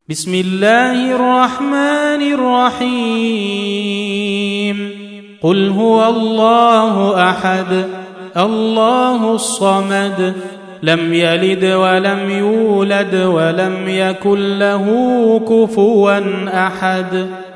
بسم الله الرحمن الرحيم قل هو الله أحد الله الصمد لم يلد ولم يولد ولم يكن له كفوا أحد